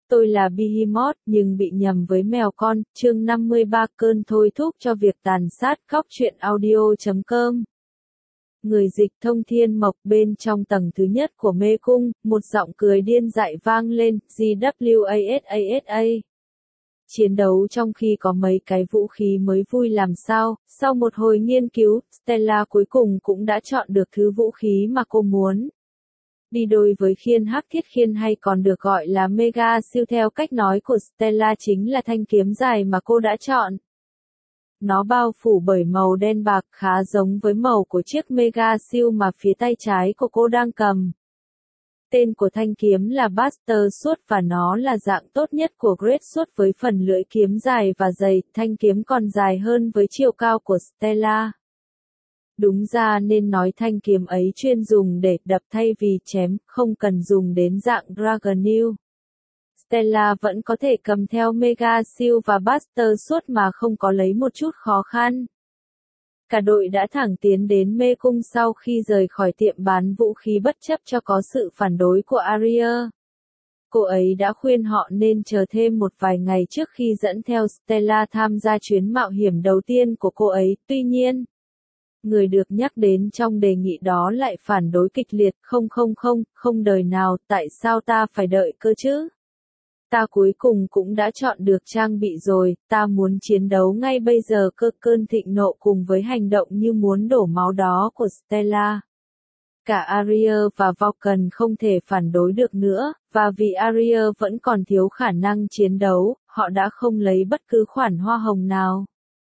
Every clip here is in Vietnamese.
Tôi là Behemoth nhưng bị nhầm với mèo con, chương 53 cơn thôi thúc cho việc tàn sát khóc chuyện audio.com. Người dịch Thông Thiên Mộc bên trong tầng thứ nhất của mê cung, một giọng cười điên dại vang lên, GWASASA. Chiến đấu trong khi có mấy cái vũ khí mới vui làm sao, sau một hồi nghiên cứu, Stella cuối cùng cũng đã chọn được thứ vũ khí mà cô muốn. Đi đôi với khiên hắc thiết khiên hay còn được gọi là Mega Shield theo cách nói của Stella chính là thanh kiếm dài mà cô đã chọn. Nó bao phủ bởi màu đen bạc khá giống với màu của chiếc Mega Shield mà phía tay trái của cô đang cầm. Tên của thanh kiếm là Buster Sword và nó là dạng tốt nhất của Great Sword với phần lưỡi kiếm dài và dày, thanh kiếm còn dài hơn với chiều cao của Stella. Đúng ra nên nói thanh kiếm ấy chuyên dùng để đập thay vì chém, không cần dùng đến dạng Dragon Nail. Stella vẫn có thể cầm theo Mega Shield và Buster Sword mà không có lấy một chút khó khăn. Cả đội đã thẳng tiến đến mê cung sau khi rời khỏi tiệm bán vũ khí bất chấp cho có sự phản đối của Arya. Cô ấy đã khuyên họ nên chờ thêm một vài ngày trước khi dẫn theo Stella tham gia chuyến mạo hiểm đầu tiên của cô ấy, tuy nhiên, người được nhắc đến trong đề nghị đó lại phản đối kịch liệt, không đời nào, tại sao ta phải đợi cơ chứ? Ta cuối cùng cũng đã chọn được trang bị rồi, ta muốn chiến đấu ngay bây giờ cơn thịnh nộ cùng với hành động như muốn đổ máu đó của Stella. Cả Arya và Vulcan không thể phản đối được nữa, và vì Arya vẫn còn thiếu khả năng chiến đấu, họ đã không lấy bất cứ khoản hoa hồng nào.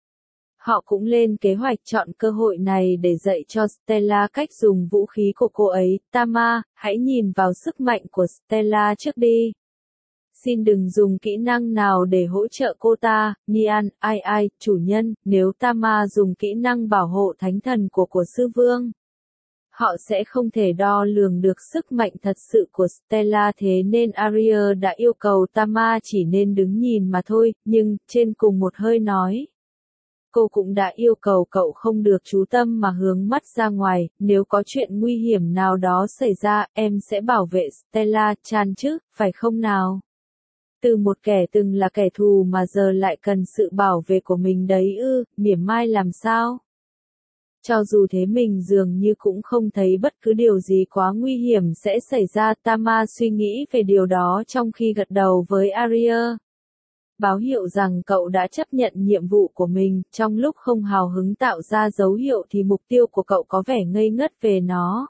Họ cũng lên kế hoạch chọn cơ hội này để dạy cho Stella cách dùng vũ khí của cô ấy. Tama, hãy nhìn vào sức mạnh của Stella trước đi. Xin đừng dùng kỹ năng nào để hỗ trợ cô ta, Nian, chủ nhân, nếu Tama dùng kỹ năng bảo hộ thánh thần của sư vương. Họ sẽ không thể đo lường được sức mạnh thật sự của Stella thế nên Arya đã yêu cầu Tama chỉ nên đứng nhìn mà thôi, nhưng, trên cùng một hơi nói. Cô cũng đã yêu cầu cậu không được chú tâm mà hướng mắt ra ngoài, nếu có chuyện nguy hiểm nào đó xảy ra, em sẽ bảo vệ Stella Chan chứ, phải không nào? Từ một kẻ từng là kẻ thù mà giờ lại cần sự bảo vệ của mình đấy ư, mỉa mai làm sao? Cho dù thế mình dường như cũng không thấy bất cứ điều gì quá nguy hiểm sẽ xảy ra. Tama suy nghĩ về điều đó trong khi gật đầu với Arya. Báo hiệu rằng cậu đã chấp nhận nhiệm vụ của mình, trong lúc không hào hứng tạo ra dấu hiệu thì mục tiêu của cậu có vẻ ngây ngất về nó.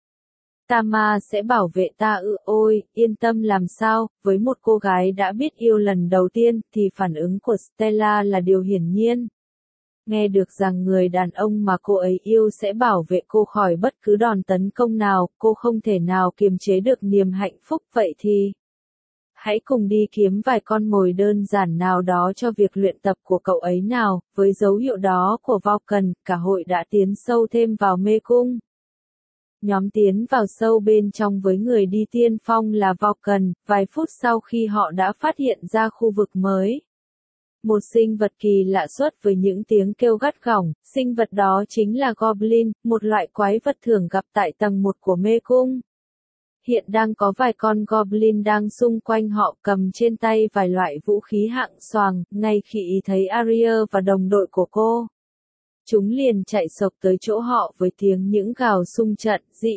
Tama sẽ bảo vệ ta ôi, yên tâm làm sao, với một cô gái đã biết yêu lần đầu tiên, thì phản ứng của Stella là điều hiển nhiên. Nghe được rằng người đàn ông mà cô ấy yêu sẽ bảo vệ cô khỏi bất cứ đòn tấn công nào, cô không thể nào kiềm chế được niềm hạnh phúc vậy thì. Hãy cùng đi kiếm vài con mồi đơn giản nào đó cho việc luyện tập của cậu ấy nào, với dấu hiệu đó của Vulcan, cả hội đã tiến sâu thêm vào mê cung. Nhóm tiến vào sâu bên trong với người đi tiên phong là Vulcan, vài phút sau khi họ đã phát hiện ra khu vực mới. Một sinh vật kỳ lạ xuất với những tiếng kêu gắt gỏng, sinh vật đó chính là Goblin, một loại quái vật thường gặp tại tầng 1 của mê cung. Hiện đang có vài con Goblin đang xung quanh họ cầm trên tay vài loại vũ khí hạng xoàng, ngay khi ý thấy Arya và đồng đội của cô. Chúng liền chạy sộc tới chỗ họ với tiếng những gào xung trận,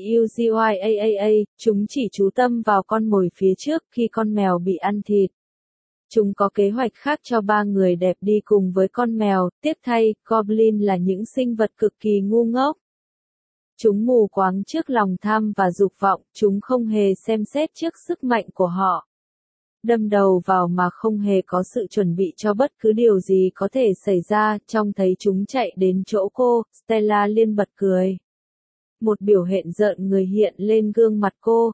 GUGYAAA, chúng chỉ chú tâm vào con mồi phía trước khi con mèo bị ăn thịt. Chúng có kế hoạch khác cho 3 người đẹp đi cùng với con mèo, tiếc thay, Goblin là những sinh vật cực kỳ ngu ngốc. Chúng mù quáng trước lòng tham và dục vọng, chúng không hề xem xét trước sức mạnh của họ. Đâm đầu vào mà không hề có sự chuẩn bị cho bất cứ điều gì có thể xảy ra, trông thấy chúng chạy đến chỗ cô, Stella liền bật cười. Một biểu hiện rợn người hiện lên gương mặt cô,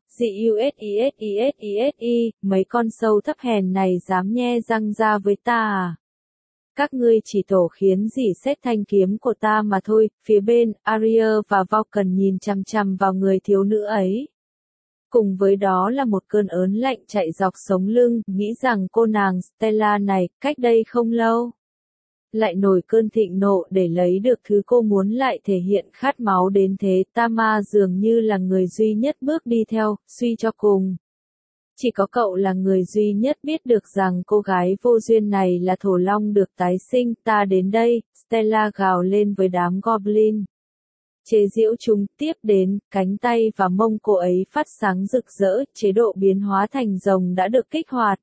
mấy con sâu thấp hèn này dám nhe răng ra với ta à? Các ngươi chỉ tổ khiến rỉ sét thanh kiếm của ta mà thôi. Phía bên, Arya và Vulcan nhìn chằm chằm vào người thiếu nữ ấy. Cùng với đó là một cơn ớn lạnh chạy dọc sống lưng, nghĩ rằng cô nàng Stella này, cách đây không lâu, lại nổi cơn thịnh nộ để lấy được thứ cô muốn lại thể hiện khát máu đến thế. Tama dường như là người duy nhất bước đi theo, suy cho cùng. Chỉ có cậu là người duy nhất biết được rằng cô gái vô duyên này là Thổ Long được tái sinh. Ta đến đây, Stella gào lên với đám Goblin. Chế giễu chúng, tiếp đến, cánh tay và mông cô ấy phát sáng rực rỡ, chế độ biến hóa thành rồng đã được kích hoạt.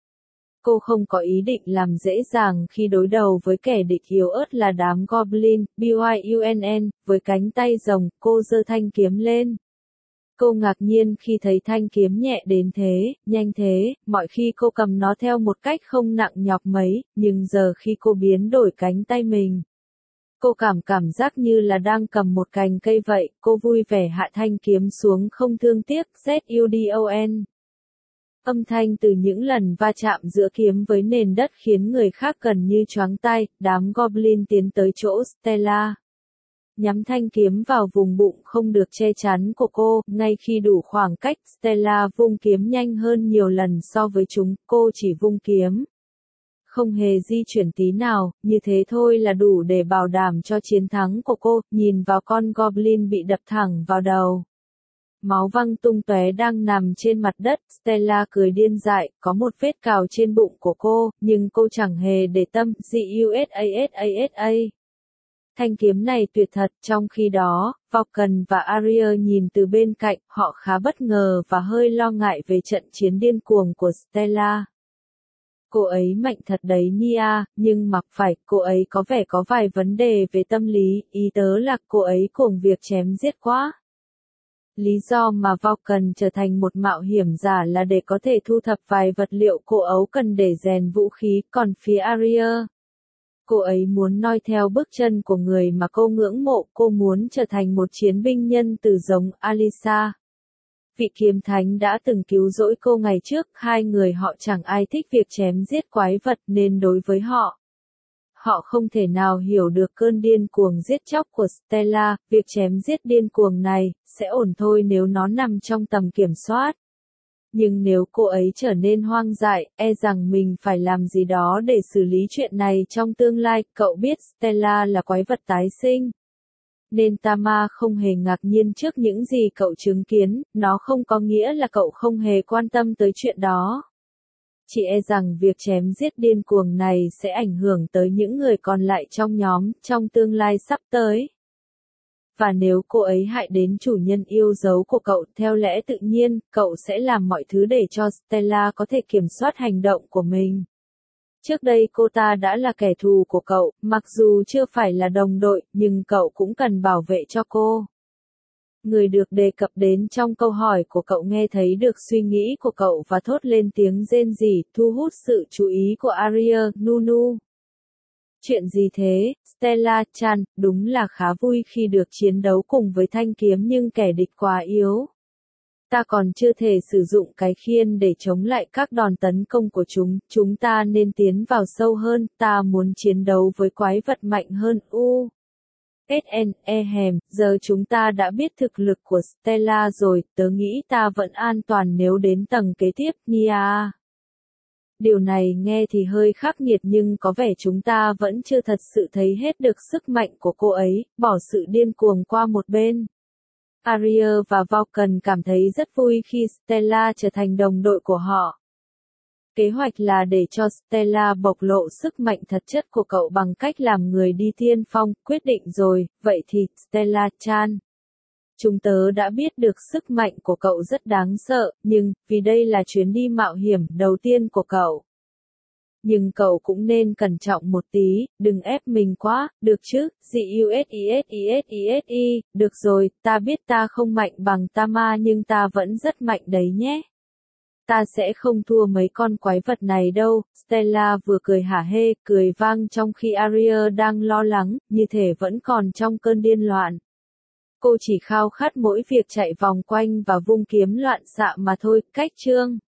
Cô không có ý định làm dễ dàng khi đối đầu với kẻ địch yếu ớt là đám Goblin, BYUNN, với cánh tay rồng, cô giơ thanh kiếm lên. Cô ngạc nhiên khi thấy thanh kiếm nhẹ đến thế, nhanh thế, mọi khi cô cầm nó theo một cách không nặng nhọc mấy, nhưng giờ khi cô biến đổi cánh tay mình. Cô cảm giác như là đang cầm một cành cây vậy, cô vui vẻ hạ thanh kiếm xuống không thương tiếc, ZUDON. Âm thanh từ những lần va chạm giữa kiếm với nền đất khiến người khác gần như choáng tai, đám Goblin tiến tới chỗ Stella. Nhắm thanh kiếm vào vùng bụng không được che chắn của cô, ngay khi đủ khoảng cách, Stella vung kiếm nhanh hơn nhiều lần so với chúng, cô chỉ vung kiếm. Không hề di chuyển tí nào, như thế thôi là đủ để bảo đảm cho chiến thắng của cô, nhìn vào con Goblin bị đập thẳng vào đầu. Máu văng tung tóe đang nằm trên mặt đất, Stella cười điên dại, có một vết cào trên bụng của cô, nhưng cô chẳng hề để tâm, GUSASASA. Thanh kiếm này tuyệt thật, trong khi đó, Vulcan và Aria nhìn từ bên cạnh, họ khá bất ngờ và hơi lo ngại về trận chiến điên cuồng của Stella. Cô ấy mạnh thật đấy Nia, nhưng mặc phải, cô ấy có vẻ có vài vấn đề về tâm lý, ý tớ là cô ấy cuồng việc chém giết quá. Lý do mà Vulcan trở thành một mạo hiểm giả là để có thể thu thập vài vật liệu cô ấu cần để rèn vũ khí, còn phía Aria, cô ấy muốn noi theo bước chân của người mà cô ngưỡng mộ, cô muốn trở thành một chiến binh nhân từ giống Alisa. Vị kiếm thánh đã từng cứu rỗi cô ngày trước, hai người họ chẳng ai thích việc chém giết quái vật nên đối với họ. Họ không thể nào hiểu được cơn điên cuồng giết chóc của Stella, việc chém giết điên cuồng này, sẽ ổn thôi nếu nó nằm trong tầm kiểm soát. Nhưng nếu cô ấy trở nên hoang dại, e rằng mình phải làm gì đó để xử lý chuyện này trong tương lai, cậu biết Stella là quái vật tái sinh. Nên Tama không hề ngạc nhiên trước những gì cậu chứng kiến, nó không có nghĩa là cậu không hề quan tâm tới chuyện đó. Chỉ e rằng việc chém giết điên cuồng này sẽ ảnh hưởng tới những người còn lại trong nhóm, trong tương lai sắp tới. Và nếu cô ấy hại đến chủ nhân yêu dấu của cậu, theo lẽ tự nhiên, cậu sẽ làm mọi thứ để cho Stella có thể kiểm soát hành động của mình. Trước đây cô ta đã là kẻ thù của cậu, mặc dù chưa phải là đồng đội, nhưng cậu cũng cần bảo vệ cho cô. Người được đề cập đến trong câu hỏi của cậu nghe thấy được suy nghĩ của cậu và thốt lên tiếng rên rỉ, thu hút sự chú ý của Aria, Nunu. Chuyện gì thế, Stella-chan, đúng là khá vui khi được chiến đấu cùng với thanh kiếm nhưng kẻ địch quá yếu. Ta còn chưa thể sử dụng cái khiên để chống lại các đòn tấn công của chúng ta nên tiến vào sâu hơn, ta muốn chiến đấu với quái vật mạnh hơn, giờ chúng ta đã biết thực lực của Stella rồi, tớ nghĩ ta vẫn an toàn nếu đến tầng kế tiếp, Nia. Điều này nghe thì hơi khắc nghiệt nhưng có vẻ chúng ta vẫn chưa thật sự thấy hết được sức mạnh của cô ấy, bỏ sự điên cuồng qua một bên. Aria và Vulcan cảm thấy rất vui khi Stella trở thành đồng đội của họ. Kế hoạch là để cho Stella bộc lộ sức mạnh thật chất của cậu bằng cách làm người đi tiên phong, quyết định rồi, vậy thì, Stella-chan. Chúng tớ đã biết được sức mạnh của cậu rất đáng sợ, nhưng, vì đây là chuyến đi mạo hiểm đầu tiên của cậu. Nhưng cậu cũng nên cẩn trọng một tí, đừng ép mình quá, được chứ, GUSISISISI, được rồi, ta biết ta không mạnh bằng Tama nhưng ta vẫn rất mạnh đấy nhé. Ta sẽ không thua mấy con quái vật này đâu, Stella vừa cười hả hê, cười vang trong khi Aria đang lo lắng, như thể vẫn còn trong cơn điên loạn. Cô chỉ khao khát mỗi việc chạy vòng quanh và vung kiếm loạn xạ mà thôi, cách chương.